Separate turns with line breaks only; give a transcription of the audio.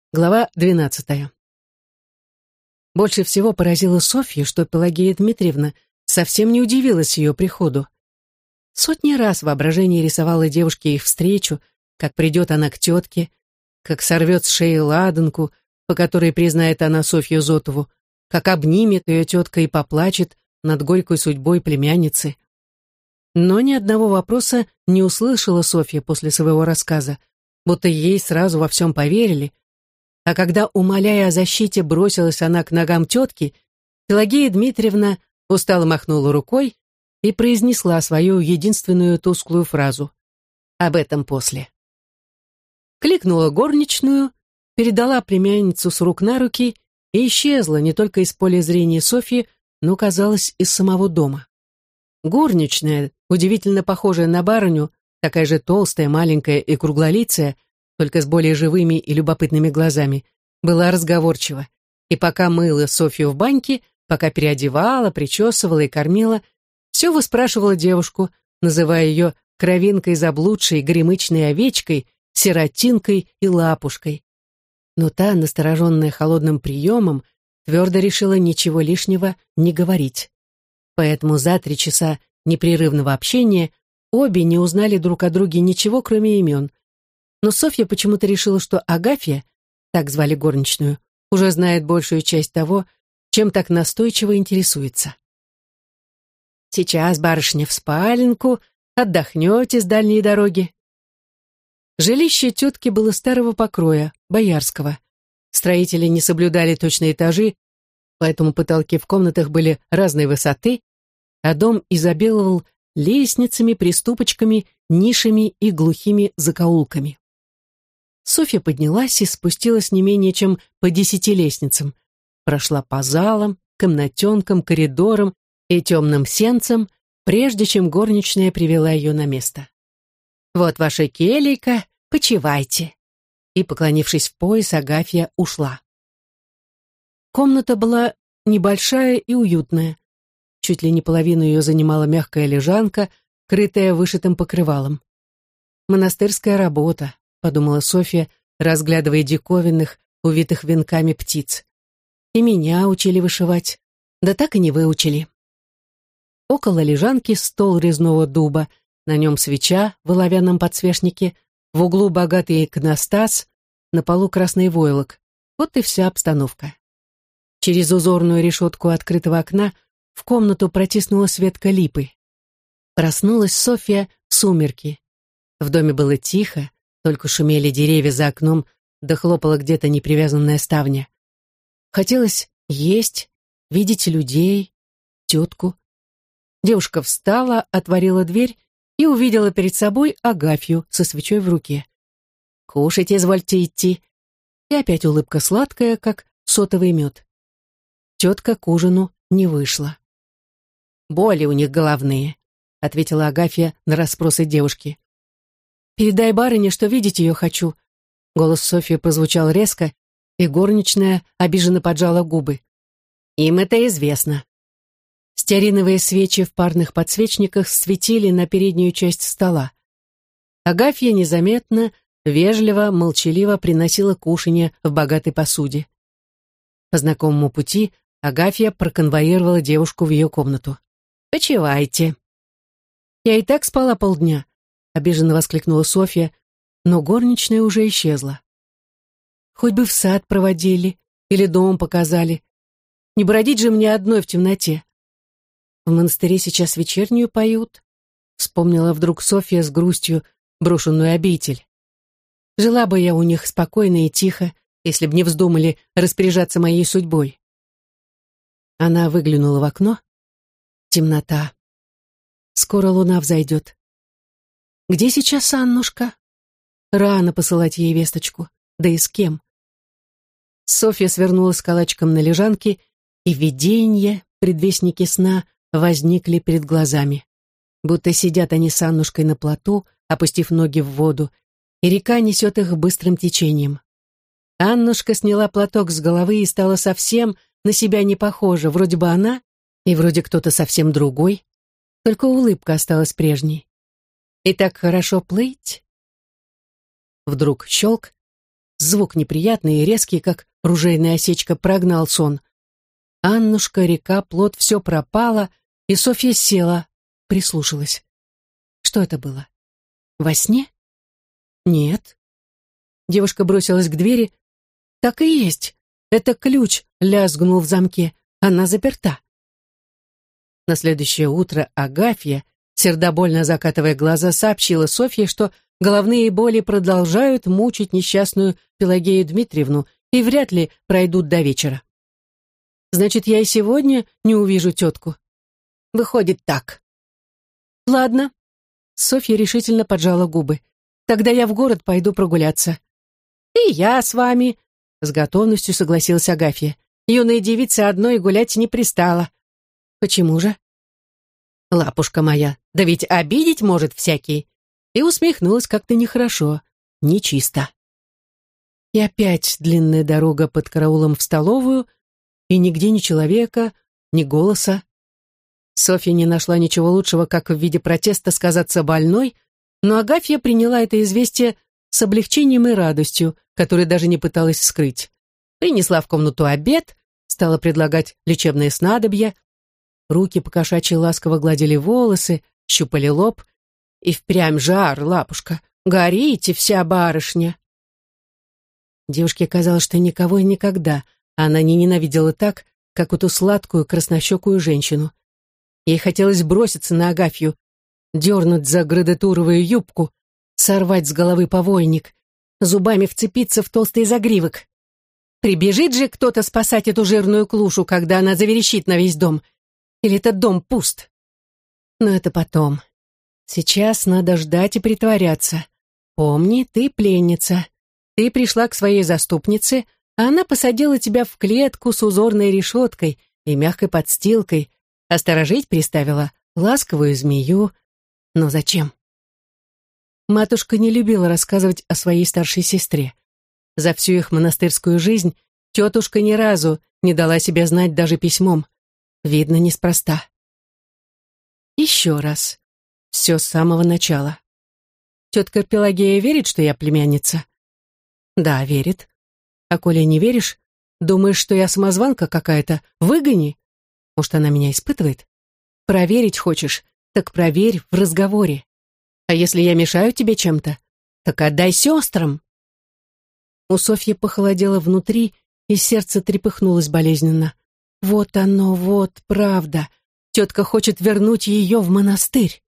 Глава 12. Больше всего поразило Софью, что Пелагея Дмитриевна совсем не удивилась ее приходу. Сотни раз воображение рисовало девушке их встречу, как придет она к тетке, как сорвет с шеи ладанку, по которой признает она Софью Зотову, как обнимет ее тетка и поплачет над горькой судьбой племянницы. Но ни одного вопроса не услышала Софья после своего рассказа, будто ей сразу во всем поверили. А когда, умоляя о защите, бросилась она к ногам тетки, Пелагея Дмитриевна устало махнула рукой и произнесла свою единственную тусклую фразу: «Об этом после». Кликнула горничную, передала племянницу с рук на руки и исчезла не только из поля зрения Софьи, но, казалось, из самого дома. Горничная, удивительно похожая на барыню, такая же толстая, маленькая и круглолицая, только с более живыми и любопытными глазами, была разговорчива, и пока мыла Софью в баньке, пока переодевала, причесывала и кормила, все выспрашивала девушку, называя ее кровинкой заблудшей, гремычной овечкой, сиротинкой и лапушкой. Но та, настороженная холодным приемом, твердо решила ничего лишнего не говорить. Поэтому за 3 часа непрерывного общения обе не узнали друг о друге ничего, кроме имен. Но Софья почему-то решила, что Агафья, так звали горничную, уже знает большую часть того, чем так настойчиво интересуется. «Сейчас, барышня, в спаленку, отдохнете с дальней дороги». Жилище тетки было старого покроя, боярского. Строители не соблюдали точные этажи, поэтому потолки в комнатах были разной высоты, а дом изобиловал лестницами, приступочками, нишами и глухими закоулками. Софья поднялась и спустилась не менее чем по 10 лестницам, прошла по залам, комнатенкам, коридорам и темным сенцам, прежде чем горничная привела ее на место. «Вот ваша келейка, почивайте». И, поклонившись в пояс, Агафья ушла. Комната была небольшая и уютная. Чуть ли не половину ее занимала мягкая лежанка, крытая вышитым покрывалом. «Монастырская работа», — подумала Софья, разглядывая диковинных, увитых венками птиц. «И меня учили вышивать, да так и не выучили». Около лежанки стол резного дуба, на нем свеча в оловянном подсвечнике, в углу богатый иконостас, на полу красный войлок. Вот и вся обстановка. Через узорную решетку открытого окна в комнату протиснулась ветка липы. Проснулась Софья в сумерки. В доме было тихо, только шумели деревья за окном, да хлопала где-то непривязанная ставня. Хотелось есть, видеть людей, тетку. Девушка встала, отворила дверь и увидела перед собой Агафью со свечой в руке. «Кушайте, извольте идти». И опять улыбка сладкая, как сотовый мед. Тетка к ужину не вышла. «Боли у них головные», — ответила Агафья на расспросы девушки. «Передай барыне, что видеть ее хочу». Голос Софьи прозвучал резко, и горничная обиженно поджала губы. «Им это известно». Стеариновые свечи в парных подсвечниках светили на переднюю часть стола. Агафья незаметно, вежливо, молчаливо приносила кушанье в богатой посуде. По знакомому пути Агафья проконвоировала девушку в ее комнату. «Почивайте». «Я и так спала полдня», — обиженно воскликнула Софья, но горничная уже исчезла. «Хоть бы в сад проводили или дом показали. Не бродить же мне одной в темноте». «В монастыре сейчас вечернюю поют», — вспомнила вдруг Софья с грустью брошенную обитель. «Жила бы я у них спокойно и тихо, если б не вздумали распоряжаться моей судьбой». Она выглянула в окно. Темнота. Скоро луна взойдет. Где сейчас Аннушка? Рано посылать ей весточку. Да и с кем? Софья свернулась калачиком на лежанке, и видения, предвестники сна, возникли перед глазами. Будто сидят они с Аннушкой на плоту, опустив ноги в воду, и река несет их быстрым течением. Аннушка сняла платок с головы и стала совсем на себя не похожа. Вроде бы она, и вроде кто-то совсем другой. Только улыбка осталась прежней. И так хорошо плыть. Вдруг щелк, Звук неприятный и резкий, как ружейная осечка, прогнал сон. Аннушка, река, плот, все пропало, и Софья села, прислушалась. Что это было? Во сне? Нет. Девушка бросилась к двери. Так и есть. Это ключ лязгнул в замке. Она заперта. На следующее утро Агафья, сердобольно закатывая глаза, сообщила Софье, что головные боли продолжают мучить несчастную Пелагею Дмитриевну и вряд ли пройдут до вечера. Значит, я и сегодня не увижу тетку. Выходит так. Ладно. Софья решительно поджала губы. Тогда я в город пойду прогуляться. И я с вами, с готовностью согласилась Агафья. Юная девица одной гулять не пристала. Почему же? Лапушка моя, да ведь обидеть может всякий. И усмехнулась как-то нехорошо, нечисто. И опять длинная дорога под караулом в столовую, и нигде ни человека, ни голоса. Софья не нашла ничего лучшего, как в виде протеста сказаться больной, но Агафья приняла это известие с облегчением и радостью, которую даже не пыталась скрыть. Принесла в комнату обед, стала предлагать лечебные снадобья, руки покошачьи ласково гладили волосы, щупали лоб. И впрямь жар, лапушка, горите вся барышня. Девушке казалось, что никого и никогда она не ненавидела так, как эту сладкую краснощекую женщину. Ей хотелось броситься на Агафью, дернуть за градатуровую юбку, сорвать с головы повойник, зубами вцепиться в толстый загривок. Прибежит же кто-то спасать эту жирную клушу, когда она заверещит на весь дом. Или этот дом пуст. Но это потом. Сейчас надо ждать и притворяться. Помни, ты пленница. Ты пришла к своей заступнице, а она посадила тебя в клетку с узорной решеткой и мягкой подстилкой, а сторожить приставила ласковую змею. Но зачем? Матушка не любила рассказывать о своей старшей сестре. За всю их монастырскую жизнь тетушка ни разу не дала себя знать даже письмом. Видно, неспроста. Еще раз. Все с самого начала. Тетка Пелагея верит, что я племянница? Да, верит. А коли не веришь, думаешь, что я самозванка какая-то? Выгони. Может, она меня испытывает? Проверить хочешь? Так проверь в разговоре. А если я мешаю тебе чем-то, так отдай сестрам. У Софьи похолодело внутри, и сердце трепыхнулось болезненно. Вот оно, вот правда. Тетка хочет вернуть ее в монастырь.